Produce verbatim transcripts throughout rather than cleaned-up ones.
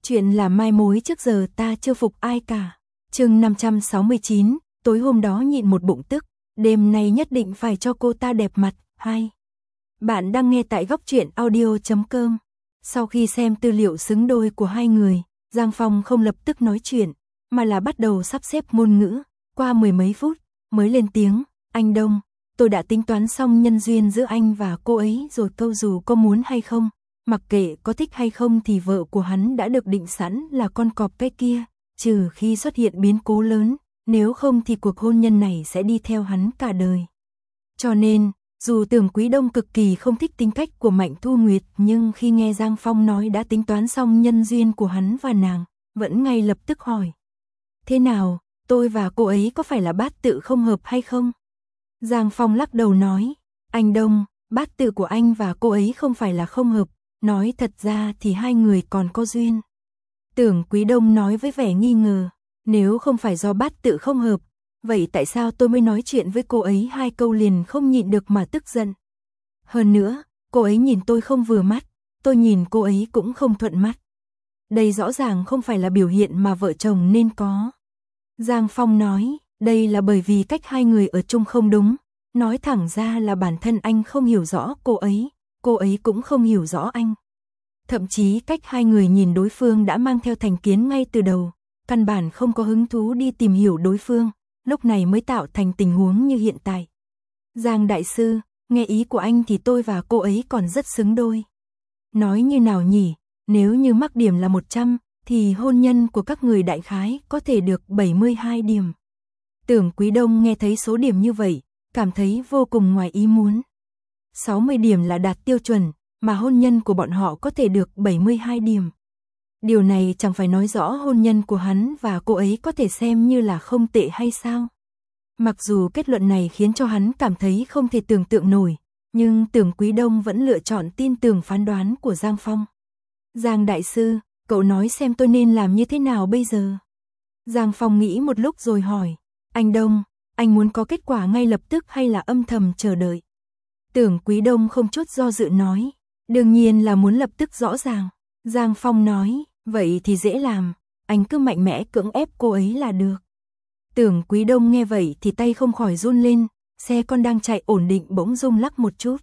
Chuyện là mai mối trước giờ ta chưa phục ai cả. Chương năm trăm sáu mươi chín, tối hôm đó nhịn một bụng tức, đêm nay nhất định phải cho cô ta đẹp mặt. Hai. Bạn đang nghe tại góc truyện audio chấm com. Sau khi xem tư liệu xứng đôi của hai người, Giang Phong không lập tức nói chuyện, mà là bắt đầu sắp xếp ngôn ngữ. Qua mười mấy phút, mới lên tiếng, anh Đông, tôi đã tính toán xong nhân duyên giữa anh và cô ấy rồi, câu dù có muốn hay không, mặc kệ có thích hay không thì vợ của hắn đã được định sẵn là con cọp cái kia, trừ khi xuất hiện biến cố lớn, nếu không thì cuộc hôn nhân này sẽ đi theo hắn cả đời. Cho nên, dù Tưởng Quý Đông cực kỳ không thích tính cách của Mạnh Thu Nguyệt, nhưng khi nghe Giang Phong nói đã tính toán xong nhân duyên của hắn và nàng, vẫn ngay lập tức hỏi. Thế nào, tôi và cô ấy có phải là bát tự không hợp hay không? Giang Phong lắc đầu nói, anh Đông, bát tự của anh và cô ấy không phải là không hợp, nói thật ra thì hai người còn có duyên. Tưởng Quý Đông nói với vẻ nghi ngờ, nếu không phải do bát tự không hợp, vậy tại sao tôi mới nói chuyện với cô ấy hai câu liền không nhịn được mà tức giận? Hơn nữa, cô ấy nhìn tôi không vừa mắt, tôi nhìn cô ấy cũng không thuận mắt. Đây rõ ràng không phải là biểu hiện mà vợ chồng nên có. Giang Phong nói, đây là bởi vì cách hai người ở chung không đúng, nói thẳng ra là bản thân anh không hiểu rõ cô ấy, cô ấy cũng không hiểu rõ anh. Thậm chí cách hai người nhìn đối phương đã mang theo thành kiến ngay từ đầu, căn bản không có hứng thú đi tìm hiểu đối phương, lúc này mới tạo thành tình huống như hiện tại. Giang đại sư, nghe ý của anh thì tôi và cô ấy còn rất xứng đôi. Nói như nào nhỉ, nếu như mắc điểm là một trăm, thì hôn nhân của các người đại khái có thể được bảy mươi hai điểm. Tưởng Quý Đông nghe thấy số điểm như vậy, cảm thấy vô cùng ngoài ý muốn. sáu mươi điểm là đạt tiêu chuẩn, mà hôn nhân của bọn họ có thể được bảy mươi hai điểm. Điều này chẳng phải nói rõ hôn nhân của hắn và cô ấy có thể xem như là không tệ hay sao? Mặc dù kết luận này khiến cho hắn cảm thấy không thể tưởng tượng nổi, nhưng Tưởng Quý Đông vẫn lựa chọn tin tưởng phán đoán của Giang Phong. Giang đại sư, cậu nói xem tôi nên làm như thế nào bây giờ? Giang Phong nghĩ một lúc rồi hỏi, anh Đông, anh muốn có kết quả ngay lập tức hay là âm thầm chờ đợi? Tưởng Quý Đông không chút do dự nói, đương nhiên là muốn lập tức rõ ràng. Giang Phong nói, vậy thì dễ làm, anh cứ mạnh mẽ cưỡng ép cô ấy là được. Tưởng Quý Đông nghe vậy thì tay không khỏi run lên, xe con đang chạy ổn định bỗng rung lắc một chút.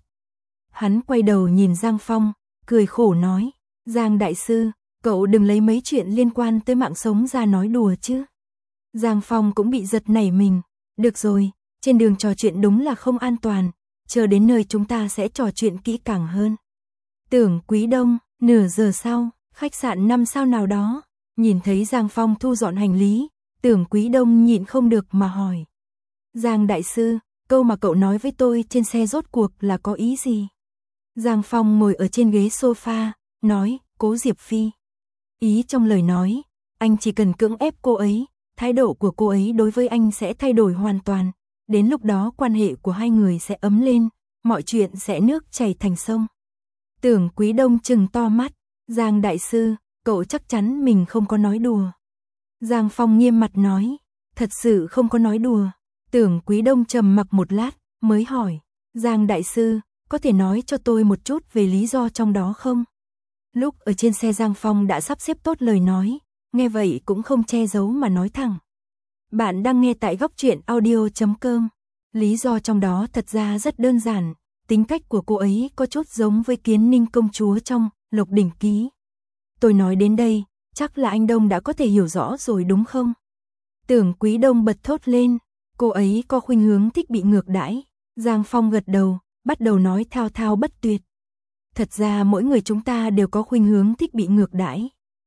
Hắn quay đầu nhìn Giang Phong, cười khổ nói, Giang đại sư, cậu đừng lấy mấy chuyện liên quan tới mạng sống ra nói đùa chứ. Giang Phong cũng bị giật nảy mình, được rồi, trên đường trò chuyện đúng là không an toàn, chờ đến nơi chúng ta sẽ trò chuyện kỹ càng hơn. Tưởng Quý Đông, nửa giờ sau, khách sạn năm sao nào đó, nhìn thấy Giang Phong thu dọn hành lý, Tưởng Quý Đông nhịn không được mà hỏi. Giang đại sư, câu mà cậu nói với tôi trên xe rốt cuộc là có ý gì? Giang Phong ngồi ở trên ghế sofa, nói, Cố Diệp Phi. Ý trong lời nói, anh chỉ cần cưỡng ép cô ấy, thái độ của cô ấy đối với anh sẽ thay đổi hoàn toàn, đến lúc đó quan hệ của hai người sẽ ấm lên, mọi chuyện sẽ nước chảy thành sông. Tưởng Quý Đông trừng to mắt, Giang đại sư, cậu chắc chắn mình không có nói đùa. Giang Phong nghiêm mặt nói, thật sự không có nói đùa. Tưởng Quý Đông trầm mặc một lát, mới hỏi, Giang đại sư, có thể nói cho tôi một chút về lý do trong đó không? Lúc ở trên xe Giang Phong đã sắp xếp tốt lời nói, nghe vậy cũng không che giấu mà nói thẳng. Bạn đang nghe tại góc truyện audio chấm com. Lý do trong đó thật ra rất đơn giản, tính cách của cô ấy có chút giống với Kiến Ninh công chúa trong Lộc Đỉnh Ký. Tôi nói đến đây, chắc là anh Đông đã có thể hiểu rõ rồi đúng không? Tưởng Quý Đông bật thốt lên, cô ấy có khuynh hướng thích bị ngược đãi. Giang Phong gật đầu, bắt đầu nói thao thao bất tuyệt. Thật ra mỗi người chúng ta đều có khuynh hướng thích bị ngược đãi.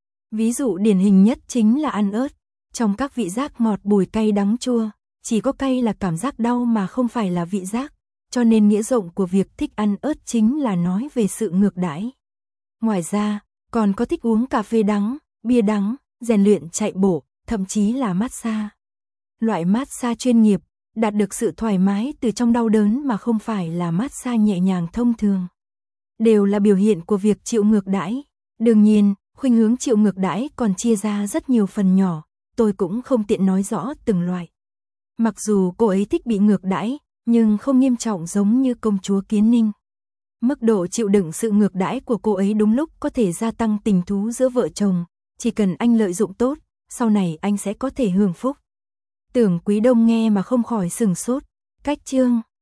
Ví dụ điển hình nhất chính là ăn ớt. Trong các vị giác ngọt bùi cay đắng chua, chỉ có cay là cảm giác đau mà không phải là vị giác. Cho nên nghĩa rộng của việc thích ăn ớt chính là nói về sự ngược đãi. Ngoài ra, còn có thích uống cà phê đắng, bia đắng, rèn luyện chạy bộ, thậm chí là massage. Loại massage chuyên nghiệp, đạt được sự thoải mái từ trong đau đớn mà không phải là massage nhẹ nhàng thông thường. Đều là biểu hiện của việc chịu ngược đãi. Đương nhiên, khuynh hướng chịu ngược đãi còn chia ra rất nhiều phần nhỏ, tôi cũng không tiện nói rõ từng loại. Mặc dù cô ấy thích bị ngược đãi, nhưng không nghiêm trọng giống như công chúa Kiến Ninh. Mức độ chịu đựng sự ngược đãi của cô ấy đúng lúc có thể gia tăng tình thú giữa vợ chồng, chỉ cần anh lợi dụng tốt, sau này anh sẽ có thể hưởng phúc. Tưởng Quý Đông nghe mà không khỏi sừng sốt, cách chương